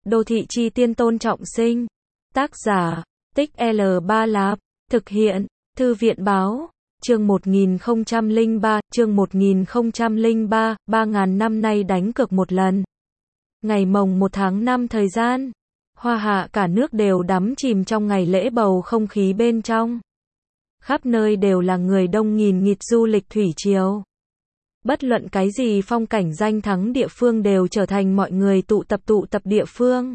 Đô thị chi tiên Tôn Trọng Sinh. Tác giả, Tích L3 Lạp. Thực hiện, Thư viện báo. Chương 1003, chương 1003, 3.000 năm nay đánh cược một lần. Ngày mồng 1 tháng 5 thời gian. Hoa Hạ cả nước đều đắm chìm trong ngày lễ bầu không khí bên trong. Khắp nơi đều là người đông nghìn nghịt du lịch thủy triều. Bất luận cái gì phong cảnh danh thắng địa phương đều trở thành mọi người tụ tập địa phương.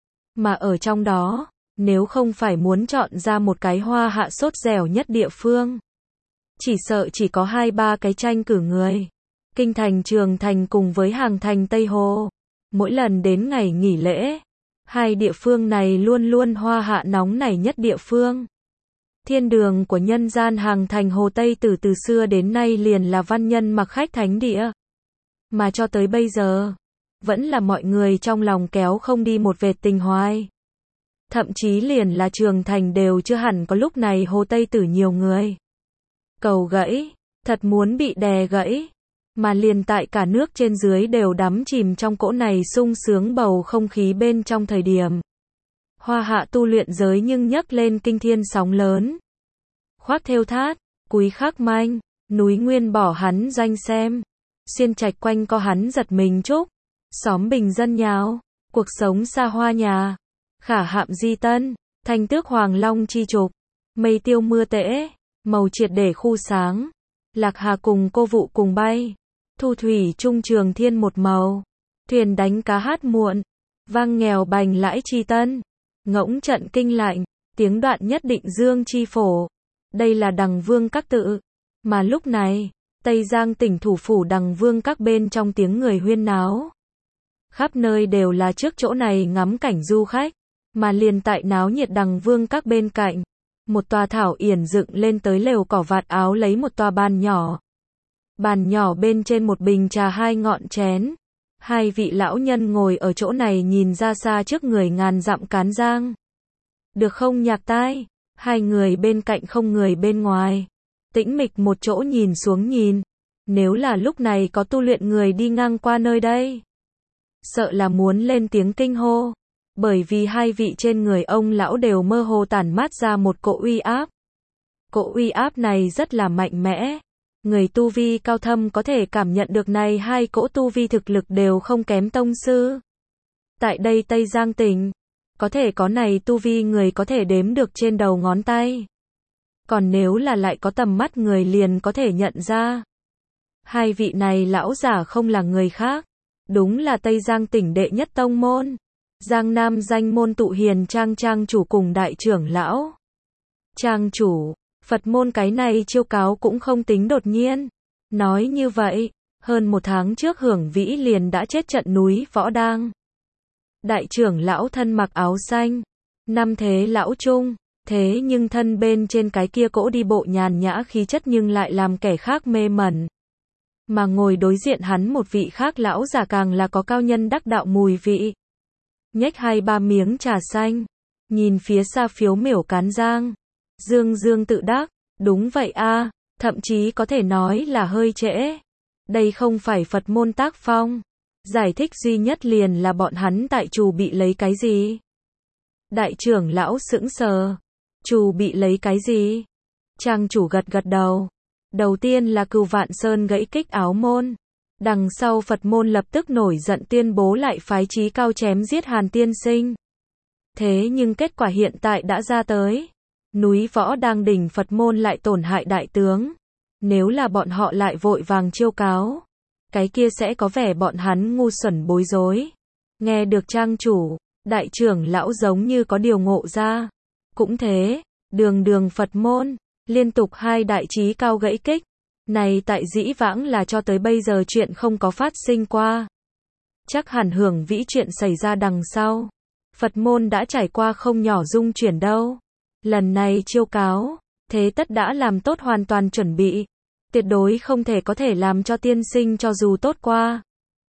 Mà ở trong đó, nếu không phải muốn chọn ra một cái Hoa Hạ sốt dẻo nhất địa phương, chỉ sợ chỉ có 2-3 cái tranh cử người. Kinh thành Trường Thành cùng với Hàng Thành Tây Hồ. Mỗi lần đến ngày nghỉ lễ, hai địa phương này luôn luôn Hoa Hạ nóng nảy nhất địa phương. Thiên đường của nhân gian Hàng Thành Hồ Tây từ xưa đến nay liền là văn nhân mặc khách thánh địa. Mà cho tới bây giờ, vẫn là mọi người trong lòng kéo không đi một vệt tình hoài. Thậm chí liền là Trường Thành đều chưa hẳn có lúc này Hồ Tây tử nhiều người. Cầu gãy, thật muốn bị đè gãy. Mà liền tại cả nước trên dưới đều đắm chìm trong cỗ này sung sướng bầu không khí bên trong thời điểm. Hoa Hạ tu luyện giới nhưng nhấc lên kinh thiên sóng lớn. Khoác thêu thát, cúi khắc manh, núi nguyên bỏ hắn danh xem. Xuyên trạch quanh co hắn giật mình chúc. Xóm bình dân nháo, cuộc sống xa hoa nhà. Khả hạm di tân, thanh tước hoàng long chi trục. Mây tiêu mưa tễ, màu triệt để khu sáng. Lạc hà cùng cô vụ cùng bay. Thu thủy trung trường thiên một màu. Thuyền đánh cá hát muộn. Vang nghèo bành lãi chi tân. Ngỗng trận kinh lạnh. Tiếng đoạn nhất định dương chi phổ. Đây là Đằng Vương Các tự. Mà lúc này, Tây Giang tỉnh thủ phủ Đằng Vương Các bên trong tiếng người huyên náo. Khắp nơi đều là trước chỗ này ngắm cảnh du khách. Mà liền tại náo nhiệt Đằng Vương Các bên cạnh. Một tòa thảo yển dựng lên tới lều cỏ vạt áo lấy một tòa bàn nhỏ. Bàn nhỏ bên trên một bình trà 2 ngọn chén. Hai vị lão nhân ngồi ở chỗ này nhìn ra xa trước người ngàn dặm Cán Giang. Được không nhạc tai? Hai người bên cạnh không người bên ngoài. Tĩnh mịch một chỗ nhìn xuống nhìn. Nếu là lúc này có tu luyện người đi ngang qua nơi đây, sợ là muốn lên tiếng kinh hô. Bởi vì hai vị trên người ông lão đều mơ hồ tản mát ra một cỗ uy áp. Cỗ uy áp này rất là mạnh mẽ. Người tu vi cao thâm có thể cảm nhận được này hai cỗ tu vi thực lực đều không kém tông sư. Tại đây Tây Giang tỉnh, có thể có này tu vi người có thể đếm được trên đầu ngón tay. Còn nếu là lại có tầm mắt người liền có thể nhận ra. Hai vị này lão giả không là người khác. Đúng là Tây Giang tỉnh đệ nhất tông môn. Giang Nam danh môn tụ hiền trang chủ cùng đại trưởng lão. Trang chủ, Phật môn cái này chiêu cáo cũng không tính đột nhiên. Nói như vậy, hơn 1 tháng trước Hưởng Vĩ liền đã chết trận núi Võ Đang. Đại trưởng lão thân mặc áo xanh, năm thế lão trung, thế nhưng thân bên trên cái kia cỗ đi bộ nhàn nhã khí chất nhưng lại làm kẻ khác mê mẩn. Mà ngồi đối diện hắn một vị khác lão già càng là có cao nhân đắc đạo mùi vị. Nhếch 2-3 miếng trà xanh, nhìn phía xa phiếu miểu Cán Giang. Dương tự đắc, đúng vậy a, thậm chí có thể nói là hơi trễ. Đây không phải Phật môn tác phong. Giải thích duy nhất liền là bọn hắn tại Trù bị lấy cái gì? Đại trưởng lão sững sờ. Trù bị lấy cái gì? Trang chủ gật đầu. Đầu tiên là Cửu Vạn Sơn gãy kích Áo môn. Đằng sau Phật môn lập tức nổi giận tuyên bố lại phái Chí Cao chém giết Hàn tiên sinh. Thế nhưng kết quả hiện tại đã ra tới. Núi Võ Đang đỉnh Phật môn lại tổn hại đại tướng. Nếu là bọn họ lại vội vàng chiêu cáo, cái kia sẽ có vẻ bọn hắn ngu xuẩn bối rối. Nghe được trang chủ, đại trưởng lão giống như có điều ngộ ra. Cũng thế, đường Phật môn, liên tục 2 đại Chí Cao gãy kích. Này tại dĩ vãng là cho tới bây giờ chuyện không có phát sinh qua. Chắc hẳn Hưởng Vĩ chuyện xảy ra đằng sau. Phật môn đã trải qua không nhỏ dung chuyển đâu. Lần này chiêu cáo, thế tất đã làm tốt hoàn toàn chuẩn bị. Tuyệt đối không thể có thể làm cho tiên sinh cho dù tốt qua.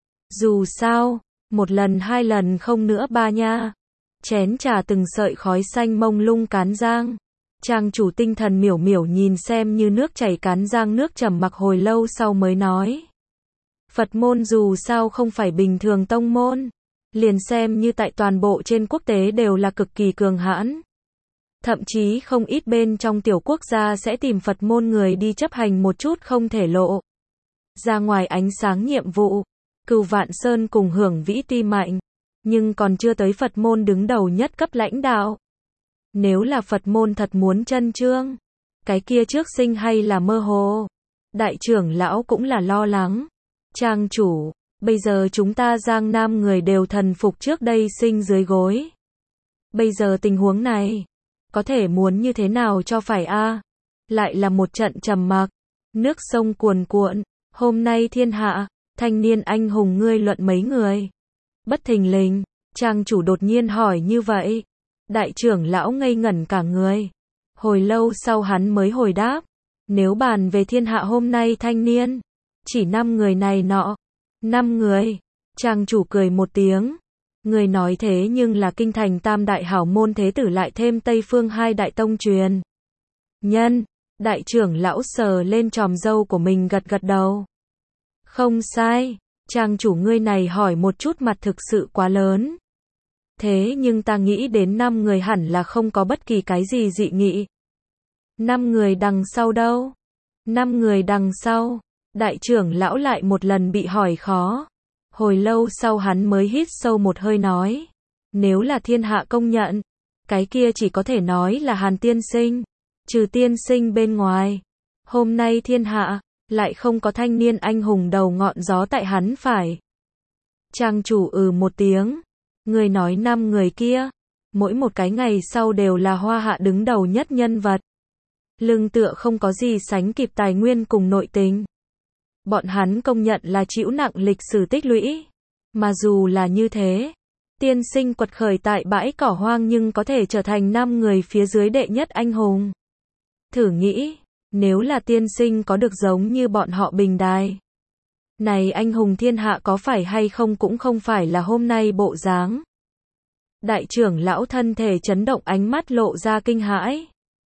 Dù sao, 1 lần 2 lần không nữa 3 nha. Chén trà từng sợi khói xanh mông lung Cán Giang. Trang chủ tinh thần miểu nhìn xem như nước chảy Cán Giang nước trầm mặc hồi lâu sau mới nói. Phật môn dù sao không phải bình thường tông môn. liền xem như tại toàn bộ trên quốc tế đều là cực kỳ cường hãn. Thậm chí không ít bên trong tiểu quốc gia sẽ tìm Phật môn người đi chấp hành một chút không thể lộ ra ngoài ánh sáng nhiệm vụ. Cửu Vạn Sơn cùng Hưởng Vĩ tuy mạnh, nhưng còn chưa tới Phật môn đứng đầu nhất cấp lãnh đạo. Nếu là Phật môn thật muốn chân chương, cái kia trước sinh hay là mơ hồ. Đại trưởng lão cũng là lo lắng. Trang chủ, bây giờ chúng ta Giang Nam người đều thần phục trước đây sinh dưới gối. Bây giờ tình huống này, có thể muốn như thế nào cho phải a? Lại là một trận trầm mặc, nước sông cuồn cuộn, hôm nay thiên hạ, thanh niên anh hùng ngươi luận mấy người. Bất thình lình, trang chủ đột nhiên hỏi như vậy. Đại trưởng lão ngây ngẩn cả người. Hồi lâu sau hắn mới hồi đáp. Nếu bàn về thiên hạ hôm nay thanh niên, chỉ 5 người này nọ. 5 người. Trang chủ cười một tiếng. Người nói thế nhưng là kinh thành tam đại hảo môn thế tử lại thêm Tây Phương 2 đại tông truyền nhân. Đại trưởng lão sờ lên chòm râu của mình gật gật đầu. Không sai, trang chủ ngươi này hỏi một chút mặt thực sự quá lớn. Thế nhưng ta nghĩ đến 5 người hẳn là không có bất kỳ cái gì dị nghị. 5 người đằng sau đâu? 5 người đằng sau. Đại trưởng lão lại một lần bị hỏi khó. Hồi lâu sau hắn mới hít sâu một hơi nói. Nếu là thiên hạ công nhận, cái kia chỉ có thể nói là Hàn tiên sinh. Trừ tiên sinh bên ngoài. Hôm nay thiên hạ, lại không có thanh niên anh hùng đầu ngọn gió tại hắn phải. Trang chủ một tiếng. Người nói 5 người kia. Mỗi một cái ngày sau đều là hoa hạ đứng đầu nhất nhân vật. Lưng tựa không có gì sánh kịp tài nguyên cùng nội tình. Bọn hắn công nhận là chịu nặng lịch sử tích lũy. Mà dù là như thế, tiên sinh quật khởi tại bãi cỏ hoang nhưng có thể trở thành 5 người phía dưới đệ nhất anh hùng. Thử nghĩ, nếu là tiên sinh có được giống như bọn họ bình đài. Này anh hùng thiên hạ có phải hay không cũng không phải là hôm nay bộ dáng. Đại trưởng lão thân thể chấn động ánh mắt lộ ra kinh hãi.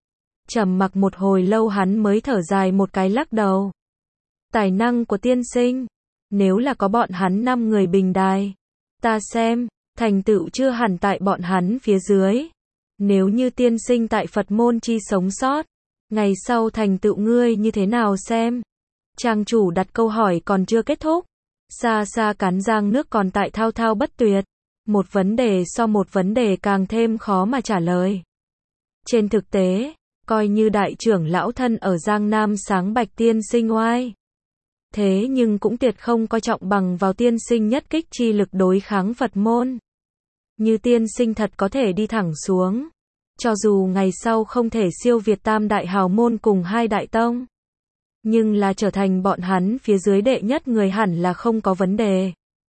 Trầm mặc một hồi lâu hắn mới thở dài một cái lắc đầu. Tài năng của tiên sinh, nếu là có bọn hắn 5 người bình đài, ta xem, thành tựu chưa hẳn tại bọn hắn phía dưới. Nếu như tiên sinh tại Phật môn chi sống sót, ngày sau thành tựu ngươi như thế nào xem? Trang chủ đặt câu hỏi còn chưa kết thúc. Xa xa cán giang nước còn tại thao thao bất tuyệt. Một vấn đề so một vấn đề càng thêm khó mà trả lời. Trên thực tế, coi như đại trưởng lão thân ở Giang Nam sáng bạch tiên sinh oai. Thế nhưng cũng tuyệt không coi trọng bằng vào tiên sinh nhất kích chi lực đối kháng Phật môn. Như tiên sinh thật có thể đi thẳng xuống. Cho dù ngày sau không thể siêu việt tam đại hào môn cùng 2 đại tông. Nhưng là trở thành bọn hắn phía dưới đệ nhất người hẳn là không có vấn đề.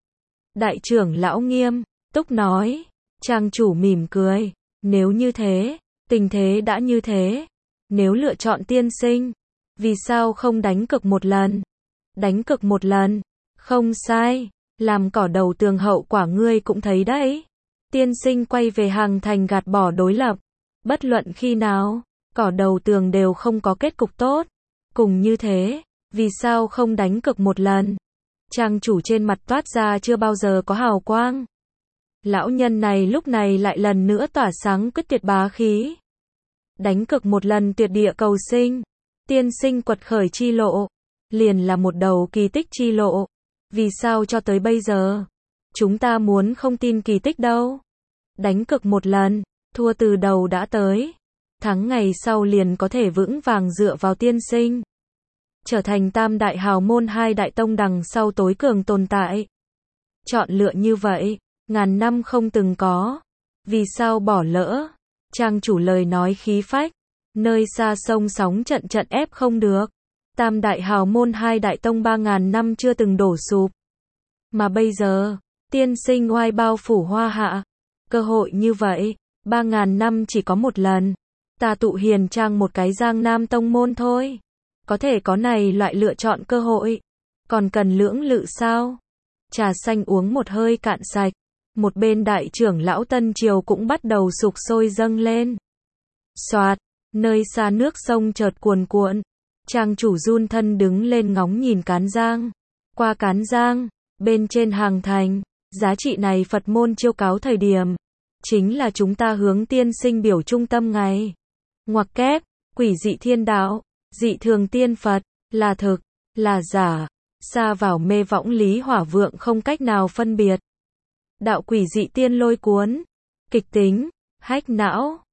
Đại trưởng lão nghiêm túc nói. Trang chủ mỉm cười. Nếu như thế, tình thế đã như thế. Nếu lựa chọn tiên sinh, vì sao không đánh cược một lần? Đánh cược một lần. Không sai. Làm cỏ đầu tường hậu quả ngươi cũng thấy đấy. Tiên sinh quay về hàng thành gạt bỏ đối lập. Bất luận khi nào, cỏ đầu tường đều không có kết cục tốt. Cùng như thế, vì sao không đánh cược một lần? Trang chủ trên mặt toát ra chưa bao giờ có hào quang. Lão nhân này lúc này lại lần nữa tỏa sáng quyết tuyệt bá khí. Đánh cược một lần tuyệt địa cầu sinh. Tiên sinh quật khởi chi lộ. Liền là một đầu kỳ tích chi lộ. Vì sao cho tới bây giờ? Chúng ta muốn không tin kỳ tích đâu. Đánh cược một lần, thua từ đầu đã tới. Thắng ngày sau liền có thể vững vàng dựa vào tiên sinh. Trở thành tam đại hào môn 2 đại tông đằng sau tối cường tồn tại. Chọn lựa như vậy, ngàn năm không từng có. Vì sao bỏ lỡ? Trang chủ lời nói khí phách. Nơi xa sông sóng trận trận ép không được. Tam đại hào môn 2 đại tông 3.000 năm chưa từng đổ sụp. Mà bây giờ, tiên sinh oai bao phủ hoa hạ. Cơ hội như vậy, 3.000 năm chỉ có một lần. Ta tụ hiền trang một cái Giang Nam tông môn thôi. Có thể có này loại lựa chọn cơ hội. Còn cần lưỡng lự sao? Trà xanh uống một hơi cạn sạch. Một bên đại trưởng lão Tân Triều cũng bắt đầu sục sôi dâng lên. Soạt, nơi xa nước sông chợt cuồn cuộn. Trang chủ run thân đứng lên ngóng nhìn cán giang. Qua cán giang, bên trên hàng thành, Giá trị này Phật môn chiêu cáo thời điểm, chính là chúng ta hướng tiên sinh biểu trung tâm ngày. Ngoặc kép, quỷ dị thiên đạo, dị thường tiên Phật, là thực, là giả, xa vào mê võng lý hỏa vượng không cách nào phân biệt. Đạo quỷ dị tiên lôi cuốn, kịch tính, hách não.